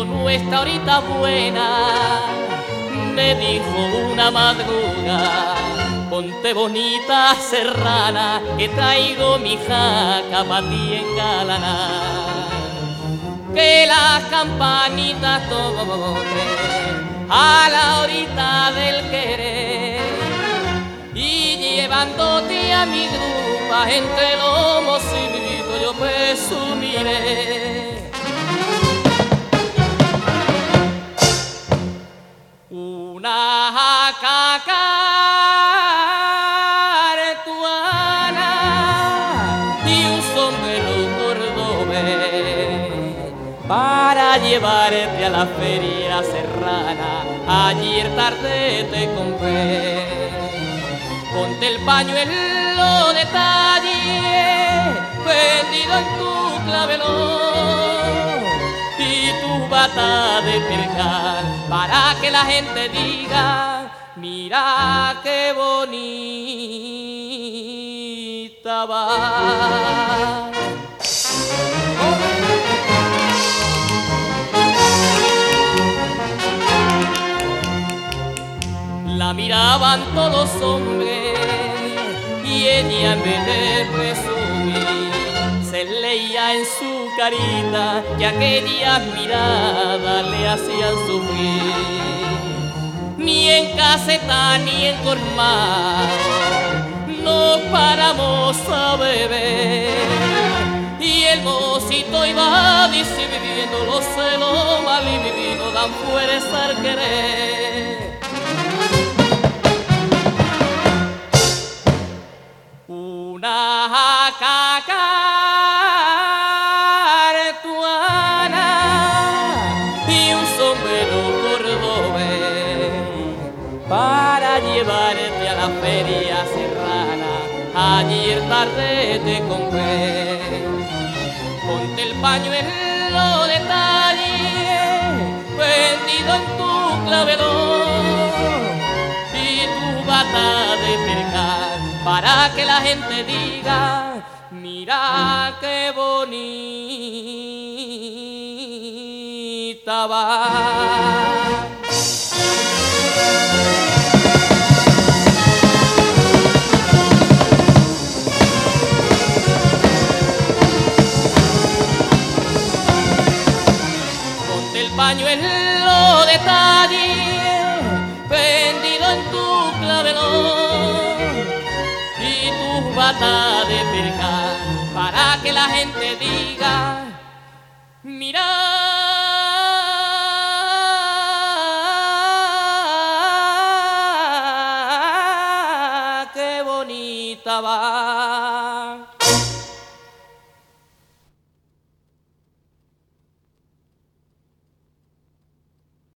no está ahorita buena, me dijo una madruga. Ponte bonita serrana, que traigo mi jaca pa' ti engalanar. Que las campanitas toquen a la horita del querer, y llevándote a mi grupa entre los mocitos yo presumiré. Una cacartuana y un sombrero cordobés para llevarte a la feria serrana. Ayer tarde te compré. Ponte el pañuelo de talle vendido en tu clavelón y tu bata de percal para que la gente diga: mira qué bonita va. La miraban todos los hombres y ella en vez de presumir se leía en su carita que aquellas miradas le hacían sufrir. Ni en caseta ni en colmado nos paramos a beber, y el mocito iba diciendo: los celos mal y vino dan fuerza al querer. Una cacartuana y un sombrero cordobés para llevarte a la feria serrana. Ayer tarde te compré. Ponte el pañuelo de talle vendido en tu clavelón y tu bata de percal para que la gente diga: mira qué bonita va. Ponte el pañuelo de talle vendido en tu clavelón y tu bata de percal para que la gente diga: mira qué bonita va.